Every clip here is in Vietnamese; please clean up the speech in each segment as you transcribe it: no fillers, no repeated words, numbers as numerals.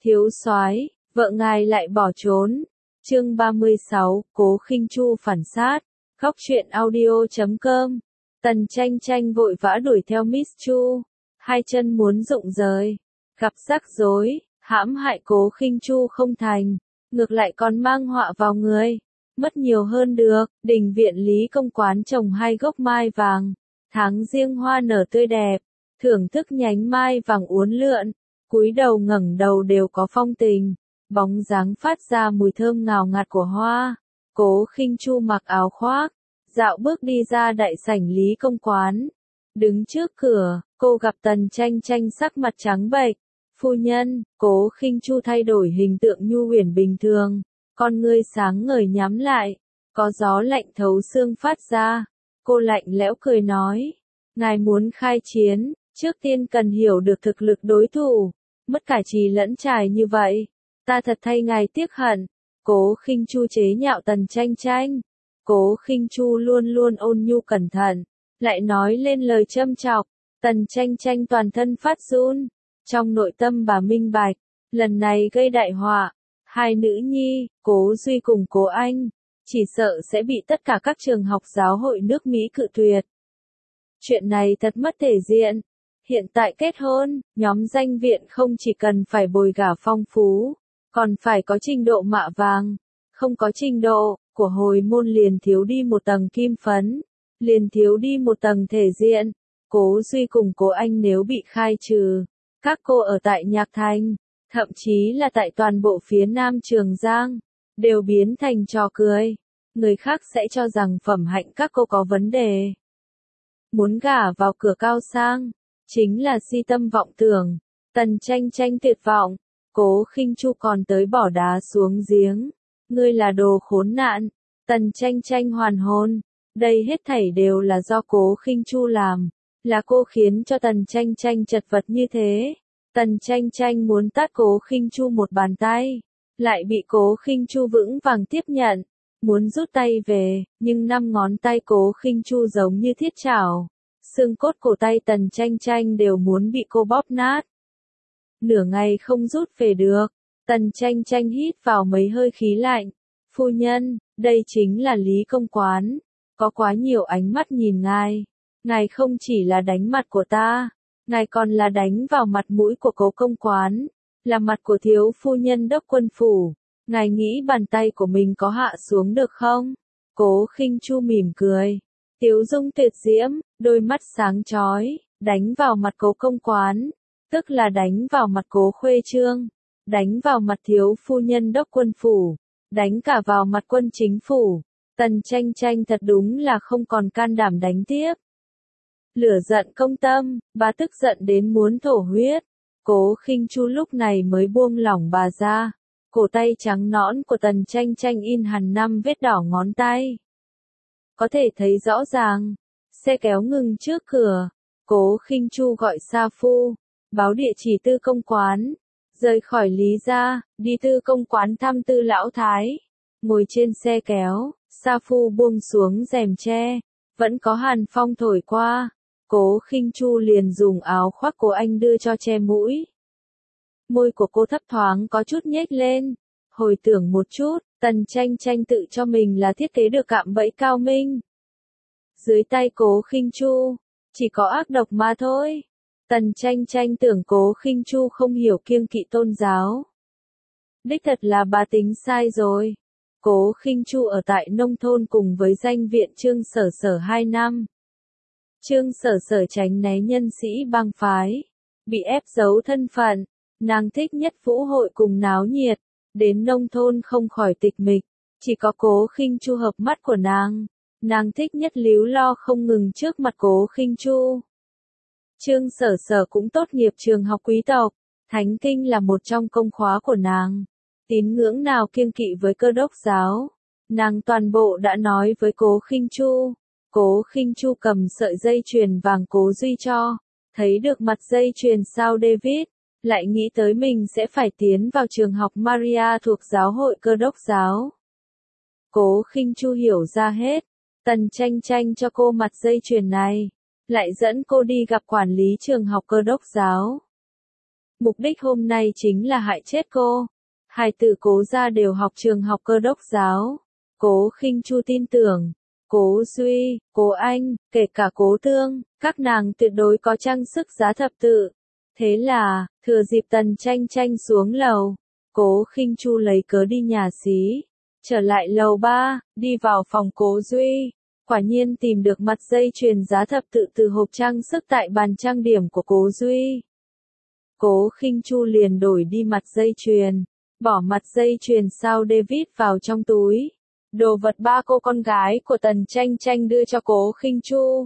Thiếu soái, vợ ngài lại bỏ trốn. Chương 36, Cố Khinh Chu phản sát. Khóc chuyện audio.com. Tần Tranh Tranh vội vã đuổi theo Miss Chu, hai chân muốn rụng rời, gặp rắc rối, hãm hại Cố Khinh Chu không thành, ngược lại còn mang họa vào người. Mất nhiều hơn được. Đình viện Lý Công Quán trồng 2 gốc mai vàng, tháng riêng hoa nở tươi đẹp, thưởng thức nhánh mai vàng uốn lượn, cúi đầu ngẩng đầu đều có phong tình, bóng dáng phát ra mùi thơm ngào ngạt của hoa. Cố Khinh Chu mặc áo khoác, dạo bước đi ra đại sảnh Lý Công Quán. Đứng trước cửa, cô gặp Tần Tranh Tranh sắc mặt trắng bệch. Phu nhân. Cố Khinh Chu thay đổi hình tượng nhu huyền bình thường, con ngươi sáng ngời nhắm lại, có gió lạnh thấu xương phát ra. Cô lạnh lẽo cười nói, ngài muốn khai chiến, trước tiên cần hiểu được thực lực đối thủ, mất cả trì lẫn trải như vậy, ta thật thay ngài tiếc hận. Cố Khinh Chu chế nhạo Tần Tranh Tranh. Cố Khinh Chu luôn luôn ôn nhu cẩn thận, lại nói lên lời châm chọc, Tần Tranh Tranh toàn thân phát run. Trong nội tâm bà minh bạch, lần này gây đại họa, hai nữ nhi, Cố Duy cùng Cố Anh, chỉ sợ sẽ bị tất cả các trường học giáo hội nước Mỹ cự tuyệt. Chuyện này thật mất thể diện. Hiện tại kết hôn, nhóm danh viện không chỉ cần phải bồi gả phong phú, còn phải có trình độ mạ vàng. Không có trình độ của hồi môn liền thiếu đi một tầng kim phấn, liền thiếu đi một tầng thể diện. Cố Duy cùng Cố Anh nếu bị khai trừ, các cô ở tại Nhạc Thành, thậm chí là tại toàn bộ phía Nam Trường Giang, đều biến thành trò cười. Người khác sẽ cho rằng phẩm hạnh các cô có vấn đề. Muốn gả vào cửa cao sang, chính là si tâm vọng tưởng. Tần Tranh Tranh tuyệt vọng, Cố Khinh Chu còn tới bỏ đá xuống giếng. Ngươi là đồ khốn nạn. Tần Tranh Tranh hoàn hồn. Đây hết thảy đều là do Cố Khinh Chu làm. Là cô khiến cho Tần Tranh Tranh chật vật như thế. Tần Tranh Tranh muốn tát Cố Khinh Chu một bàn tay, lại bị Cố Khinh Chu vững vàng tiếp nhận. Muốn rút tay về, nhưng 5 ngón tay Cố Khinh Chu giống như thiết chảo. Xương cốt cổ tay Tần Tranh Tranh đều muốn bị cô bóp nát. Nửa ngày không rút về được. Tần Tranh Tranh hít vào mấy hơi khí lạnh. Phu nhân, đây chính là Lý Công Quán. Có quá nhiều ánh mắt nhìn ngài. Ngài không chỉ là đánh mặt của ta, ngài còn là đánh vào mặt mũi của Cố Công Quán, là mặt của thiếu phu nhân đốc quân phủ. Ngài nghĩ bàn tay của mình có hạ xuống được không? Cố Khinh Chu mỉm cười, tiếu dung tuyệt diễm, đôi mắt sáng chói, đánh vào mặt Cố Công Quán, tức là đánh vào mặt Cố Khuê Trương, đánh vào mặt thiếu phu nhân đốc quân phủ, đánh cả vào mặt quân chính phủ. Tần Tranh Tranh thật đúng là không còn can đảm đánh tiếp. Lửa giận công tâm, bà tức giận đến muốn thổ huyết. Cố Khinh Chu lúc này mới buông lỏng bà ra. Cổ tay trắng nõn của Tần Tranh Tranh in hằn 5 vết đỏ ngón tay. Có thể thấy rõ ràng. Xe kéo ngừng trước cửa. Cố Khinh Chu gọi Sa Phu, báo địa chỉ Tư Công Quán. Rời khỏi Lý gia, đi Tư Công Quán thăm Tư Lão Thái. Ngồi trên xe kéo, Sa Phu buông xuống rèm tre. Vẫn có hàn phong thổi qua. Cố Khinh Chu liền dùng áo khoác của anh đưa cho che mũi. Môi của cô thấp thoáng có chút nhếch lên. Hồi tưởng một chút, Tần Tranh Tranh tự cho mình là thiết kế được cạm bẫy cao minh. Dưới tay Cố Khinh Chu, chỉ có ác độc mà thôi. Tần Tranh Tranh tưởng Cố Khinh Chu không hiểu kiêng kỵ tôn giáo. Đích thật là bà tính sai rồi. Cố Khinh Chu ở tại nông thôn cùng với danh viện Trương Sở Sở 2 năm. Trương Sở Sở tránh né nhân sĩ bang phái, bị ép giấu thân phận, nàng thích nhất vũ hội cùng náo nhiệt, đến nông thôn không khỏi tịch mịch, chỉ có Cố Khinh Chu hợp mắt của nàng thích nhất líu lo không ngừng trước mặt Cố Khinh Chu. Trương Sở Sở cũng tốt nghiệp trường học quý tộc, Thánh Kinh là một trong công khóa của nàng, tín ngưỡng nào kiêng kỵ với Cơ đốc giáo, nàng toàn bộ đã nói với Cố Khinh Chu. Cố Khinh Chu cầm sợi dây chuyền vàng Cố Duy cho, thấy được mặt dây chuyền sao David, lại nghĩ tới mình sẽ phải tiến vào trường học Maria thuộc giáo hội Cơ đốc giáo. Cố Khinh Chu hiểu ra hết, Tần Tranh Tranh cho cô mặt dây chuyền này, lại dẫn cô đi gặp quản lý trường học Cơ đốc giáo. Mục đích hôm nay chính là hại chết cô. Hai tử Cố gia đều học trường học Cơ đốc giáo. Cố Khinh Chu tin tưởng, Cố Duy, Cố Anh, kể cả Cố Tương, các nàng tuyệt đối có trang sức giá thập tự. Thế là, thừa dịp Tần Tranh Tranh xuống lầu, Cố Khinh Chu lấy cớ đi nhà xí, trở lại lầu 3, đi vào phòng Cố Duy, quả nhiên tìm được mặt dây chuyền giá thập tự từ hộp trang sức tại bàn trang điểm của Cố Duy. Cố Khinh Chu liền đổi đi mặt dây chuyền, bỏ mặt dây chuyền sao David vào trong túi. Đồ vật ba cô con gái của Tần Tranh Tranh đưa cho Cố Khinh Chu.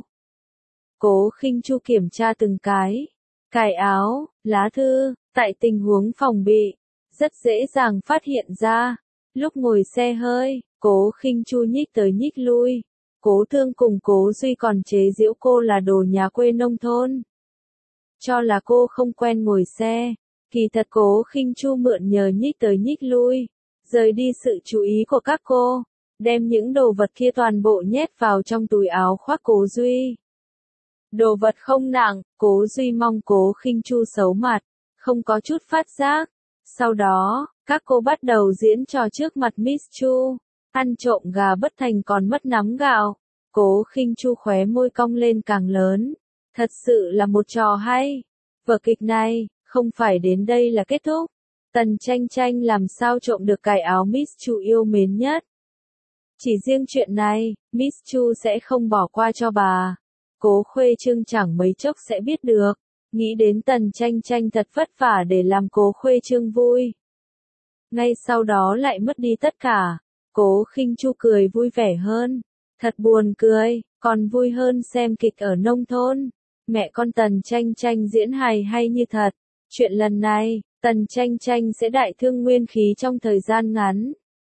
Cố Khinh Chu kiểm tra từng cái. Cài áo, lá thư, tại tình huống phòng bị, rất dễ dàng phát hiện ra. Lúc ngồi xe hơi, Cố Khinh Chu nhích tới nhích lui. Cố Thương cùng Cố Duy còn chế giễu cô là đồ nhà quê nông thôn. Cho là cô không quen ngồi xe. Kỳ thật Cố Khinh Chu mượn nhờ nhích tới nhích lui, rời đi sự chú ý của các cô, đem những đồ vật kia toàn bộ nhét vào trong túi áo khoác Cố Duy. Đồ vật không nặng, Cố Duy mong Cố Khinh Chu xấu mặt, không có chút phát giác. Sau đó, các cô bắt đầu diễn trò trước mặt Miss Chu, ăn trộm gà bất thành còn mất nắm gạo. Cố Khinh Chu khóe môi cong lên càng lớn. Thật sự là một trò hay. Vở kịch này, không phải đến đây là kết thúc. Tần Tranh Tranh làm sao trộm được cài áo Miss Chu yêu mến nhất. Chỉ riêng chuyện này, Miss Chu sẽ không bỏ qua cho bà. Cố Khuê Trương chẳng mấy chốc sẽ biết được. Nghĩ đến Tần Tranh Tranh thật vất vả để làm Cố Khuê Trương vui. Ngay sau đó lại mất đi tất cả. Cố Khinh Chu cười vui vẻ hơn. Thật buồn cười, còn vui hơn xem kịch ở nông thôn. Mẹ con Tần Tranh Tranh diễn hài hay như thật. Chuyện lần này, Tần Tranh Tranh sẽ đại thương nguyên khí trong thời gian ngắn.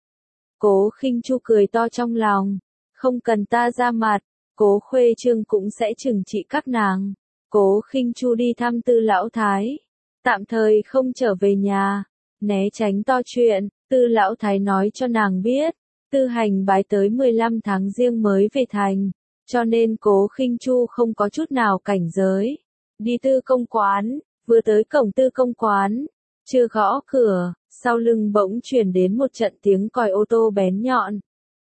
Cố Khinh Chu cười to trong lòng. Không cần ta ra mặt, Cố Khuê Trương cũng sẽ trừng trị các nàng. Cố Khinh Chu đi thăm Tư Lão Thái. Tạm thời không trở về nhà. Né tránh to chuyện, Tư Lão Thái nói cho nàng biết. Tư Hành Bái tới 15 tháng Giêng mới về thành. Cho nên Cố Khinh Chu không có chút nào cảnh giới. Đi Tư Công quán, vừa tới cổng Tư Công quán. Chưa gõ cửa, sau lưng bỗng truyền đến một trận tiếng còi ô tô bén nhọn.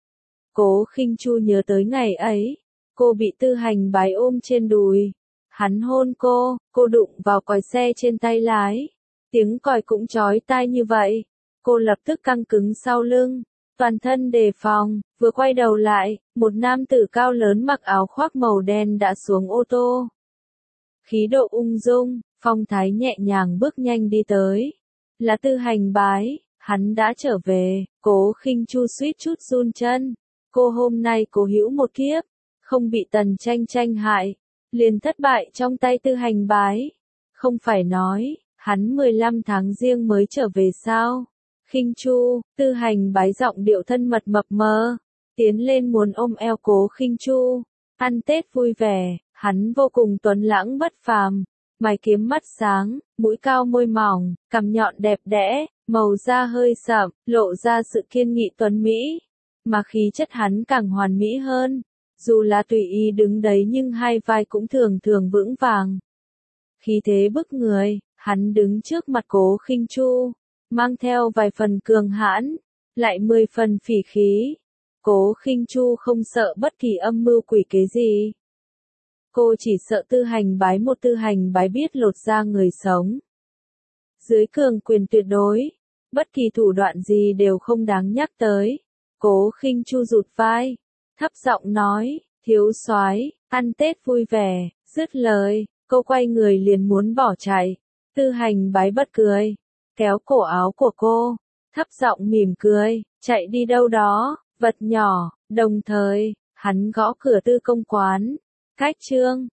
Cố Khinh Chu nhớ tới ngày ấy. Cô bị Tư Hành Bái ôm trên đùi. Hắn hôn cô đụng vào còi xe trên tay lái. Tiếng còi cũng chói tai như vậy. Cô lập tức căng cứng sau lưng. Toàn thân đề phòng, vừa quay đầu lại, một nam tử cao lớn mặc áo khoác màu đen đã xuống ô tô. Khí độ ung dung, phong thái nhẹ nhàng bước nhanh đi tới. Là Tư Hành Bái, hắn đã trở về. Cố Khinh Chu suýt chút run chân. Cô hôm nay cố hữu một kiếp, không bị Tần Tranh Tranh hại, liền thất bại trong tay Tư Hành Bái. Không phải nói, hắn 15 tháng Giêng mới trở về sao? Khinh Chu, Tư Hành Bái giọng điệu thân mật mập mờ, tiến lên muốn ôm eo Cố Khinh Chu. Ăn Tết vui vẻ, hắn vô cùng tuấn lãng bất phàm, mày kiếm mắt sáng, mũi cao môi mỏng, cằm nhọn đẹp đẽ, màu da hơi sậm, lộ ra sự kiên nghị tuấn mỹ, mà khí chất hắn càng hoàn mỹ hơn. Dù là tùy ý đứng đấy nhưng hai vai cũng thường thường vững vàng. Khí thế bức người, hắn đứng trước mặt Cố Khinh Chu, mang theo vài phần cường hãn, lại 10 phần phỉ khí. Cố Khinh Chu không sợ bất kỳ âm mưu quỷ kế gì. Cô chỉ sợ Tư Hành Bái, một Tư Hành Bái biết lột da người sống. Dưới cường quyền tuyệt đối, bất kỳ thủ đoạn gì đều không đáng nhắc tới. Cố Khinh Chu rụt vai, thấp giọng nói, thiếu soái, ăn Tết vui vẻ. Dứt lời, cô quay người liền muốn bỏ chạy. Tư Hành Bái bật cười, kéo cổ áo của cô, thấp giọng mỉm cười, chạy đi đâu đó, vật nhỏ. Đồng thời, hắn gõ cửa Tư Công quán. Khách Trương,